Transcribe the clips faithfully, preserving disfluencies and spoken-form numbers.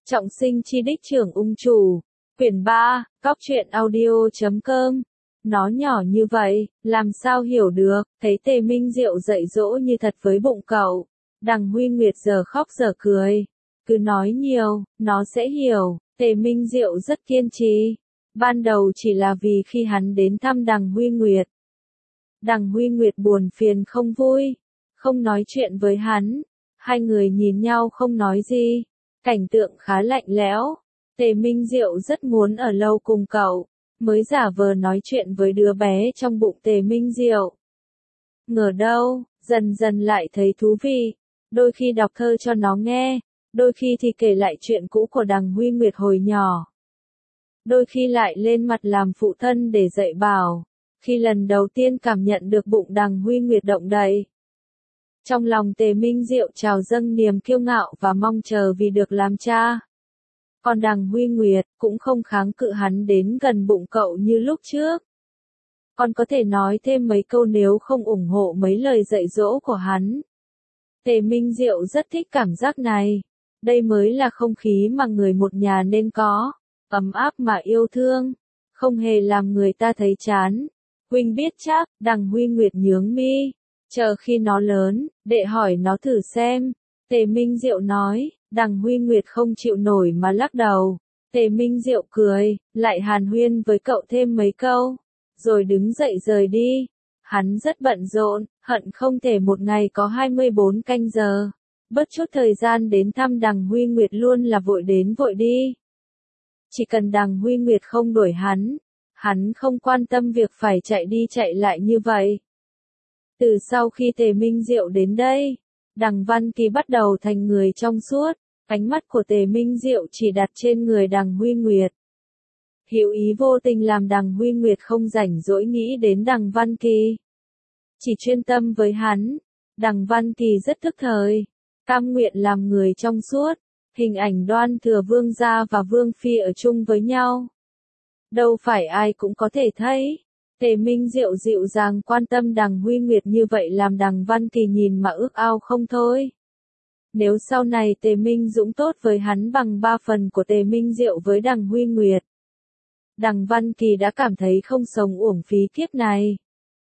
Trọng sinh chi đích trưởng ung chủ. Quyển ba, Cóc truyện audio chấm com. Nó nhỏ như vậy, làm sao hiểu được, thấy Tề Minh Diệu dạy dỗ như thật với bụng cậu. Đằng Huy Nguyệt giờ khóc giờ cười. Cứ nói nhiều, nó sẽ hiểu. Tề Minh Diệu rất kiên trì. Ban đầu chỉ là vì khi hắn đến thăm đằng Huy Nguyệt. Đằng Huy Nguyệt buồn phiền không vui, không nói chuyện với hắn. Hai người nhìn nhau không nói gì. Cảnh tượng khá lạnh lẽo. Tề Minh Diệu rất muốn ở lâu cùng cậu, mới giả vờ nói chuyện với đứa bé trong bụng Tề Minh Diệu. Ngờ đâu, dần dần lại thấy thú vị. Đôi khi đọc thơ cho nó nghe, đôi khi thì kể lại chuyện cũ của đằng Huy Nguyệt hồi nhỏ. Đôi khi lại lên mặt làm phụ thân để dạy bảo. Khi lần đầu tiên cảm nhận được bụng đằng Huy Nguyệt động đậy, trong lòng Tề Minh Diệu trào dâng niềm kiêu ngạo và mong chờ vì được làm cha. Còn đằng Huy Nguyệt cũng không kháng cự hắn đến gần bụng cậu như lúc trước. Còn có thể nói thêm mấy câu nếu không ủng hộ mấy lời dạy dỗ của hắn. Tề Minh Diệu rất thích cảm giác này. Đây mới là không khí mà người một nhà nên có. Ấm áp mà yêu thương. Không hề làm người ta thấy chán. Huynh biết chắc, đằng Huy Nguyệt nhướng mi. Chờ khi nó lớn, đệ hỏi nó thử xem. Tề Minh Diệu nói, đằng Huy Nguyệt không chịu nổi mà lắc đầu. Tề Minh Diệu cười, lại hàn huyên với cậu thêm mấy câu, rồi đứng dậy rời đi. Hắn rất bận rộn, hận không thể một ngày có hai mươi bốn canh giờ. Bớt chút thời gian đến thăm đằng Huy Nguyệt luôn là vội đến vội đi. Chỉ cần đằng Huy Nguyệt không đuổi hắn, hắn không quan tâm việc phải chạy đi chạy lại như vậy. Từ sau khi Tề Minh Diệu đến đây, đằng Văn Kỳ bắt đầu thành người trong suốt, ánh mắt của Tề Minh Diệu chỉ đặt trên người đằng Huy Nguyệt. Hữu ý vô tình làm đằng Huy Nguyệt không rảnh rỗi nghĩ đến đằng Văn Kỳ. Chỉ chuyên tâm với hắn, đằng Văn Kỳ rất thức thời, cam nguyện làm người trong suốt, hình ảnh Đoan Thừa Vương gia và Vương Phi ở chung với nhau. Đâu phải ai cũng có thể thấy. Tề Minh Diệu dịu dàng quan tâm đằng Huy Nguyệt như vậy làm đằng Văn Kỳ nhìn mà ước ao không thôi. Nếu sau này Tề Minh Dũng tốt với hắn bằng ba phần của Tề Minh Diệu với đằng Huy Nguyệt, đằng Văn Kỳ đã cảm thấy không sống uổng phí kiếp này.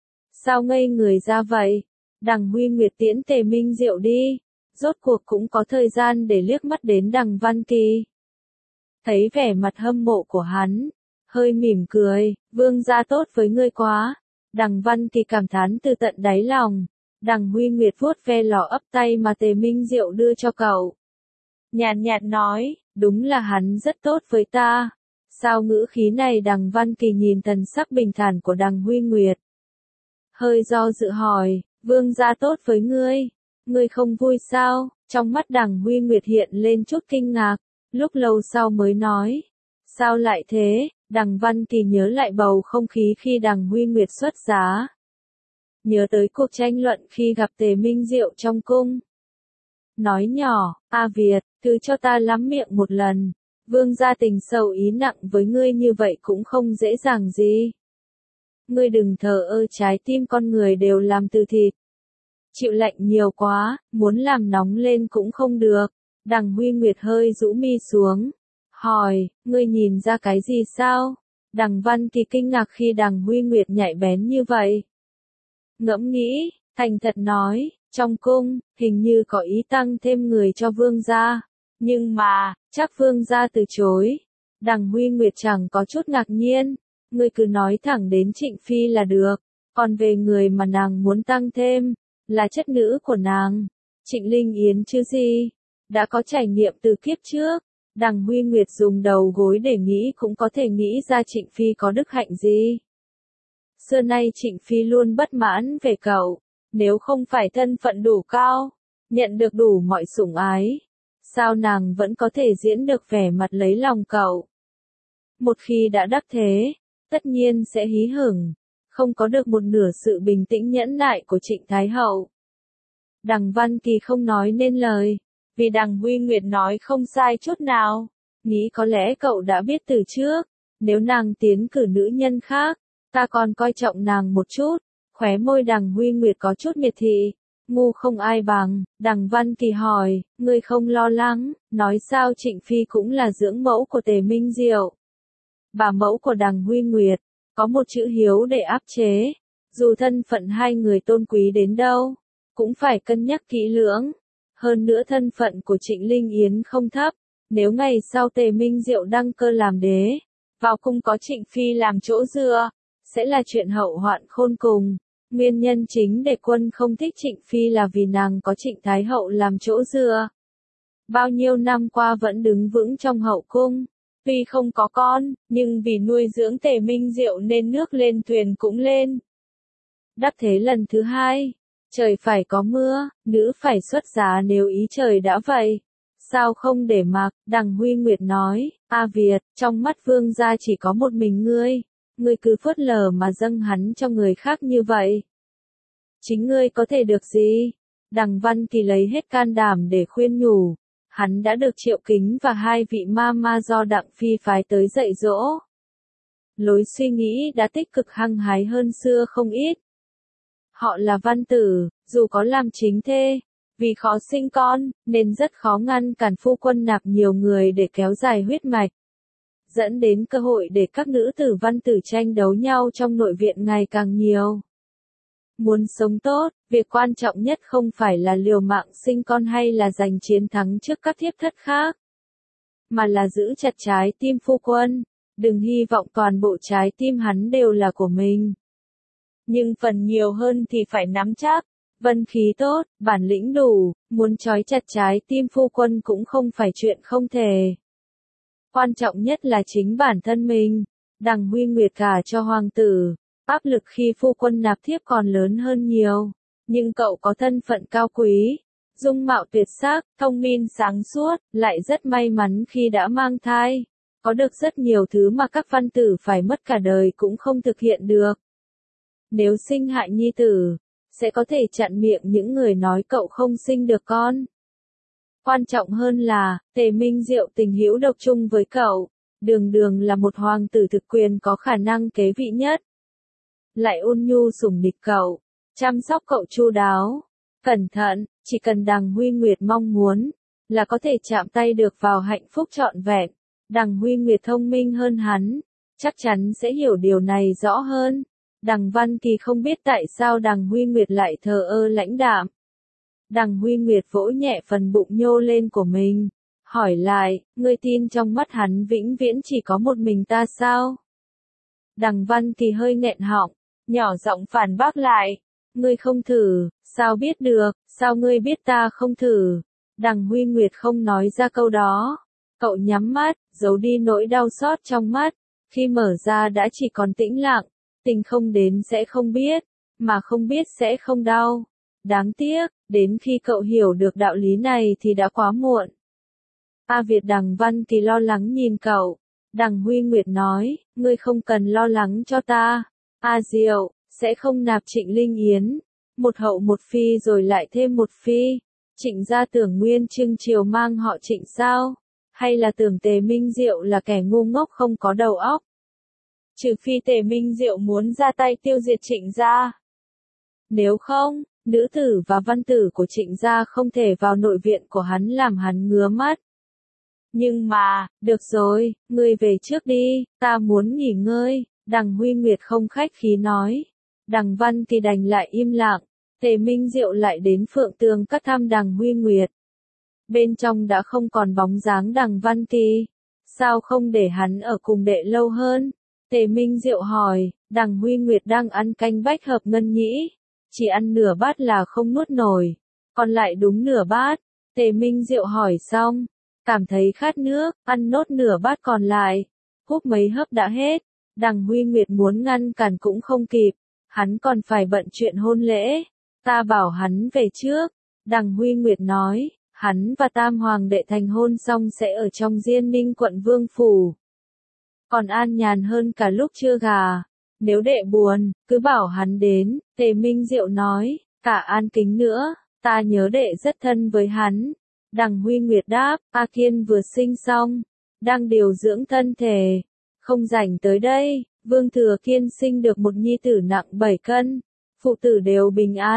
Sao ngây người ra vậy? Đằng Huy Nguyệt tiễn Tề Minh Diệu đi, rốt cuộc cũng có thời gian để liếc mắt đến đằng Văn Kỳ. Thấy vẻ mặt hâm mộ của hắn, hơi mỉm cười, vương gia tốt với ngươi quá. Đằng Văn Kỳ cảm thán từ tận đáy lòng. Đằng Huy Nguyệt vuốt ve lọ ấp tay mà Tề Minh Diệu đưa cho cậu. Nhàn nhạt nói, đúng là hắn rất tốt với ta. Sao ngữ khí này? Đằng Văn Kỳ nhìn thần sắc bình thản của đằng Huy Nguyệt, hơi do dự hỏi, vương gia tốt với ngươi, ngươi không vui sao? Trong mắt đằng Huy Nguyệt hiện lên chút kinh ngạc, lúc lâu sau mới nói, sao lại thế? Đằng Văn Kỳ nhớ lại bầu không khí khi đằng Huy Nguyệt xuất giá. Nhớ tới cuộc tranh luận khi gặp Tề Minh Diệu trong cung. Nói nhỏ, A Việt, thứ cho ta lắm miệng một lần. Vương gia tình sâu ý nặng với ngươi như vậy cũng không dễ dàng gì. Ngươi đừng thờ ơ, trái tim con người đều làm từ thịt. Chịu lạnh nhiều quá, muốn làm nóng lên cũng không được. Đằng Huy Nguyệt hơi rũ mi xuống. Hỏi, ngươi nhìn ra cái gì sao? Đằng Văn Kỳ kinh ngạc khi đằng Huy Nguyệt nhạy bén như vậy. Ngẫm nghĩ, thành thật nói, trong cung, hình như có ý tăng thêm người cho vương gia. Nhưng mà, chắc vương gia từ chối. Đằng Huy Nguyệt chẳng có chút ngạc nhiên. Ngươi cứ nói thẳng đến Trịnh Phi là được. Còn về người mà nàng muốn tăng thêm, là chất nữ của nàng, Trịnh Linh Yến chứ gì. Đã có trải nghiệm từ kiếp trước. Đằng Huy Nguyệt dùng đầu gối để nghĩ cũng có thể nghĩ ra Trịnh Phi có đức hạnh gì. Xưa nay Trịnh Phi luôn bất mãn về cậu, nếu không phải thân phận đủ cao, nhận được đủ mọi sủng ái, sao nàng vẫn có thể diễn được vẻ mặt lấy lòng cậu. Một khi đã đắc thế, tất nhiên sẽ hí hửng, không có được một nửa sự bình tĩnh nhẫn nại của Trịnh Thái Hậu. Đằng Văn Kỳ không nói nên lời, vì đằng Huy Nguyệt nói không sai chút nào, nghĩ có lẽ cậu đã biết từ trước, nếu nàng tiến cử nữ nhân khác, ta còn coi trọng nàng một chút. Khóe môi đằng Huy Nguyệt có chút miệt thị, ngu không ai bằng. Đằng Văn Kỳ hỏi, ngươi không lo lắng, nói sao Trịnh Phi cũng là dưỡng mẫu của Tề Minh Diệu. Bà mẫu của đằng Huy Nguyệt, có một chữ hiếu để áp chế. Dù thân phận hai người tôn quý đến đâu, cũng phải cân nhắc kỹ lưỡng. Hơn nữa thân phận của Trịnh Linh Yến không thấp, nếu ngày sau Tề Minh Diệu đăng cơ làm đế, vào cung có Trịnh Phi làm chỗ dựa, sẽ là chuyện hậu hoạn khôn cùng. Nguyên nhân chính để quân không thích Trịnh Phi là vì nàng có Trịnh Thái Hậu làm chỗ dựa. Bao nhiêu năm qua vẫn đứng vững trong hậu cung, tuy không có con, nhưng vì nuôi dưỡng Tề Minh Diệu nên nước lên thuyền cũng lên. Đắc thế lần thứ hai, trời phải có mưa, nữ phải xuất giá nếu ý trời đã vậy. Sao không để mặc, đằng Huy Nguyệt nói, A Việt, trong mắt vương gia chỉ có một mình ngươi, ngươi cứ phớt lờ mà dâng hắn cho người khác như vậy. Chính ngươi có thể được gì? Đằng Văn Kỳ lấy hết can đảm để khuyên nhủ, hắn đã được Triệu Kính và hai vị ma ma do Đặng Phi phái tới dạy dỗ. Lối suy nghĩ đã tích cực hăng hái hơn xưa không ít. Họ là văn tử, dù có làm chính thê, vì khó sinh con, nên rất khó ngăn cản phu quân nạp nhiều người để kéo dài huyết mạch. Dẫn đến cơ hội để các nữ tử văn tử tranh đấu nhau trong nội viện ngày càng nhiều. Muốn sống tốt, việc quan trọng nhất không phải là liều mạng sinh con hay là giành chiến thắng trước các thiếp thất khác, mà là giữ chặt trái tim phu quân, đừng hy vọng toàn bộ trái tim hắn đều là của mình. Nhưng phần nhiều hơn thì phải nắm chắc, vân khí tốt, bản lĩnh đủ, muốn trói chặt trái tim phu quân cũng không phải chuyện không thể. Quan trọng nhất là chính bản thân mình. Đằng Huy Nguyệt gả cho hoàng tử, áp lực khi phu quân nạp thiếp còn lớn hơn nhiều. Nhưng cậu có thân phận cao quý, dung mạo tuyệt sắc, thông minh sáng suốt, lại rất may mắn khi đã mang thai. Có được rất nhiều thứ mà các văn tử phải mất cả đời cũng không thực hiện được. Nếu sinh hại nhi tử, sẽ có thể chặn miệng những người nói cậu không sinh được con. Quan trọng hơn là, Tề Minh Diệu tình hữu độc chung với cậu, đường đường là một hoàng tử thực quyền có khả năng kế vị nhất. Lại ôn nhu sủng địch cậu, chăm sóc cậu chu đáo, cẩn thận, chỉ cần đằng Huy Nguyệt mong muốn, là có thể chạm tay được vào hạnh phúc trọn vẹn. Đằng Huy Nguyệt thông minh hơn hắn, chắc chắn sẽ hiểu điều này rõ hơn. Đằng Văn Kỳ không biết tại sao đằng Huy Nguyệt lại thờ ơ lãnh đạm. Đằng Huy Nguyệt vỗ nhẹ phần bụng nhô lên của mình, hỏi lại, ngươi tin trong mắt hắn vĩnh viễn chỉ có một mình ta sao? Đằng Văn Kỳ hơi nghẹn họng, nhỏ giọng phản bác lại, ngươi không thử, sao biết được, sao ngươi biết ta không thử? Đằng Huy Nguyệt không nói ra câu đó, cậu nhắm mắt, giấu đi nỗi đau xót trong mắt, khi mở ra đã chỉ còn tĩnh lặng. Tình không đến sẽ không biết, mà không biết sẽ không đau. Đáng tiếc, đến khi cậu hiểu được đạo lý này thì đã quá muộn. A Việt đằng Văn Kỳ lo lắng nhìn cậu. Đằng Huy Nguyệt nói, ngươi không cần lo lắng cho ta. A Diệu, sẽ không nạp Trịnh Linh Yến. Một hậu một phi rồi lại thêm một phi. Trịnh gia tưởng Nguyên Trưng Triều mang họ Trịnh sao? Hay là tưởng Tề Minh Diệu là kẻ ngu ngốc không có đầu óc? Trừ phi Tề Minh Diệu muốn ra tay tiêu diệt Trịnh gia. Nếu không, nữ tử và văn tử của Trịnh gia không thể vào nội viện của hắn làm hắn ngứa mắt. Nhưng mà, được rồi, ngươi về trước đi, ta muốn nghỉ ngơi, đằng Huy Nguyệt không khách khí nói. Đằng Văn Kỳ đành lại im lặng, Tề Minh Diệu lại đến Phượng Tường cắt thăm đằng Huy Nguyệt. Bên trong đã không còn bóng dáng đằng Văn Kỳ. Sao không để hắn ở cùng đệ lâu hơn? Tề Minh Diệu hỏi, đằng Huy Nguyệt đang ăn canh bách hợp ngân nhĩ. Chỉ ăn nửa bát là không nuốt nổi. Còn lại đúng nửa bát. Tề Minh Diệu hỏi xong. Cảm thấy khát nước, ăn nốt nửa bát còn lại. Húp mấy hớp đã hết. Đằng Huy Nguyệt muốn ngăn cản cũng không kịp. Hắn còn phải bận chuyện hôn lễ. Ta bảo hắn về trước. Đằng Huy Nguyệt nói, hắn và Tam Hoàng đệ thành hôn xong sẽ ở trong Diên Ninh quận Vương Phủ. Còn an nhàn hơn cả lúc chưa gà. Nếu đệ buồn, cứ bảo hắn đến. Tề Minh Diệu nói, cả An Kính nữa, ta nhớ đệ rất thân với hắn. Đằng Huy Nguyệt đáp, A Kiên vừa sinh xong, đang điều dưỡng thân thể, không rảnh tới đây. Vương Thừa Kiên sinh được một nhi tử nặng bảy cân, phụ tử đều bình an.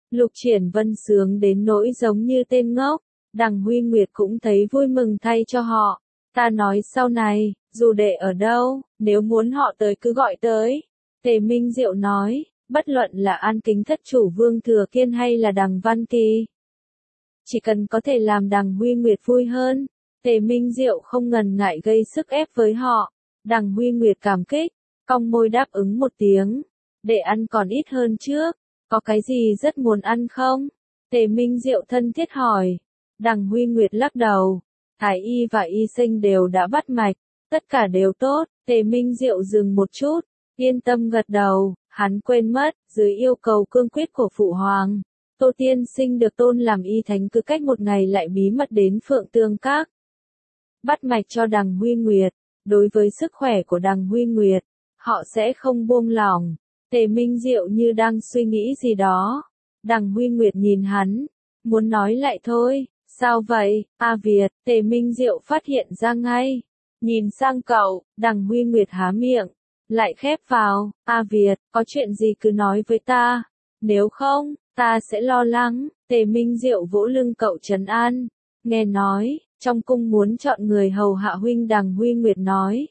Lục Triển Vân sướng đến nỗi giống như tên ngốc, Đằng Huy Nguyệt cũng thấy vui mừng thay cho họ. Ta nói sau này, dù đệ ở đâu, nếu muốn họ tới cứ gọi tới. Tề Minh Diệu nói, bất luận là An Kính thất chủ Vương Thừa Kiên hay là Đằng Văn Kỳ. Chỉ cần có thể làm Đằng Huy Nguyệt vui hơn, Tề Minh Diệu không ngần ngại gây sức ép với họ. Đằng Huy Nguyệt cảm kích, cong môi đáp ứng một tiếng. Để ăn còn ít hơn trước, có cái gì rất muốn ăn không? Tề Minh Diệu thân thiết hỏi. Đằng Huy Nguyệt lắc đầu. Thái y và y sinh đều đã bắt mạch, tất cả đều tốt. Tề Minh Diệu dừng một chút, yên tâm gật đầu. Hắn quên mất, dưới yêu cầu cương quyết của Phụ Hoàng, Tô Tiên Sinh được tôn làm y thánh cứ cách một ngày lại bí mật đến Phượng Tương Các. Bắt mạch cho Đằng Huy Nguyệt, đối với sức khỏe của Đằng Huy Nguyệt, họ sẽ không buông lỏng. Tề Minh Diệu như đang suy nghĩ gì đó. Đằng Huy Nguyệt nhìn hắn, muốn nói lại thôi. Sao vậy, A Việt? Tề Minh Diệu phát hiện ra ngay. Nhìn sang cậu, Đằng Huy Nguyệt há miệng, lại khép vào. A Việt, có chuyện gì cứ nói với ta. Nếu không, ta sẽ lo lắng. Tề Minh Diệu vỗ lưng cậu trấn an. Nghe nói, trong cung muốn chọn người hầu hạ huynh. Đằng Huy Nguyệt nói.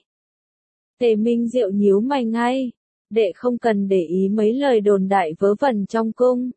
Tề Minh Diệu nhíu mày ngay. Đệ không cần để ý mấy lời đồn đại vớ vẩn trong cung.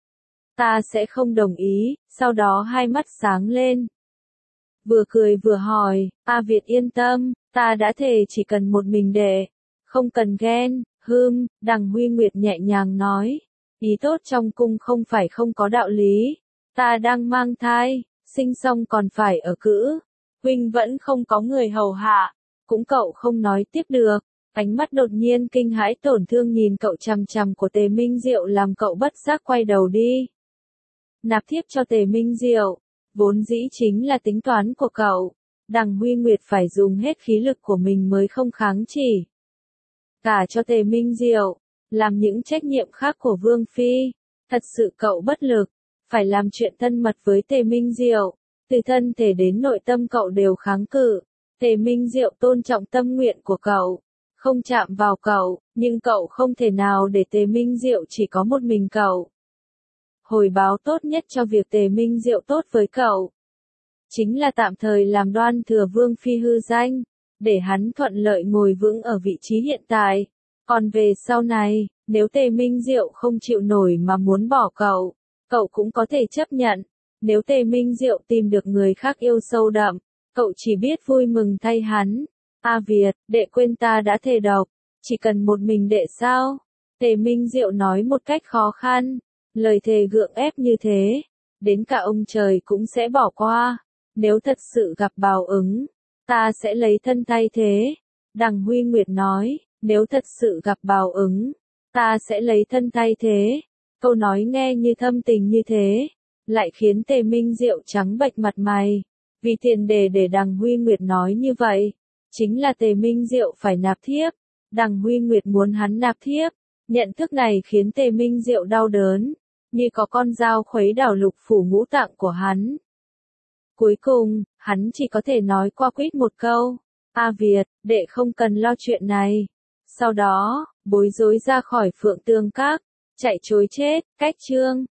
Ta sẽ không đồng ý. Sau đó hai mắt sáng lên. Vừa cười vừa hỏi, A Việt yên tâm, ta đã thề chỉ cần một mình đệ. Không cần ghen, hưm, Đằng Huy Nguyệt nhẹ nhàng nói. Ý tốt trong cung không phải không có đạo lý. Ta đang mang thai, sinh xong còn phải ở cữ. Huynh vẫn không có người hầu hạ. Cũng cậu không nói tiếp được. Ánh mắt đột nhiên kinh hãi tổn thương nhìn cậu chằm chằm của Tề Minh Diệu làm cậu bất giác quay đầu đi. Nạp thiếp cho Tề Minh Diệu, vốn dĩ chính là tính toán của cậu. Đằng Huy Nguyệt phải dùng hết khí lực của mình mới không kháng chỉ. Cả cho Tề Minh Diệu, làm những trách nhiệm khác của Vương Phi. Thật sự cậu bất lực, phải làm chuyện thân mật với Tề Minh Diệu. Từ thân thể đến nội tâm cậu đều kháng cự. Tề Minh Diệu tôn trọng tâm nguyện của cậu, không chạm vào cậu, nhưng cậu không thể nào để Tề Minh Diệu chỉ có một mình cậu. Hồi báo tốt nhất cho việc Tề Minh Diệu tốt với cậu, chính là tạm thời làm Đoan Thừa Vương Phi hư danh, để hắn thuận lợi ngồi vững ở vị trí hiện tại. Còn về sau này, nếu Tề Minh Diệu không chịu nổi mà muốn bỏ cậu, cậu cũng có thể chấp nhận. Nếu Tề Minh Diệu tìm được người khác yêu sâu đậm, cậu chỉ biết vui mừng thay hắn. A Việt, đệ quên ta đã thề độc, chỉ cần một mình đệ sao? Tề Minh Diệu nói một cách khó khăn, lời thề gượng ép như thế, đến cả ông trời cũng sẽ bỏ qua. Nếu thật sự gặp báo ứng, ta sẽ lấy thân thay thế. Đằng Huy Nguyệt nói, nếu thật sự gặp báo ứng, ta sẽ lấy thân thay thế. Câu nói nghe như thâm tình như thế, lại khiến Tề Minh Diệu trắng bệch mặt mày. Vì tiền đề để Đằng Huy Nguyệt nói như vậy, chính là Tề Minh Diệu phải nạp thiếp. Đằng Huy Nguyệt muốn hắn nạp thiếp. Nhận thức này khiến Tề Minh Diệu đau đớn, như có con dao khuấy đảo lục phủ ngũ tạng của hắn. Cuối cùng, hắn chỉ có thể nói qua quýt một câu, A Việt, đệ không cần lo chuyện này. Sau đó, bối rối ra khỏi Phượng Tương Các, chạy trối chết. Cách chương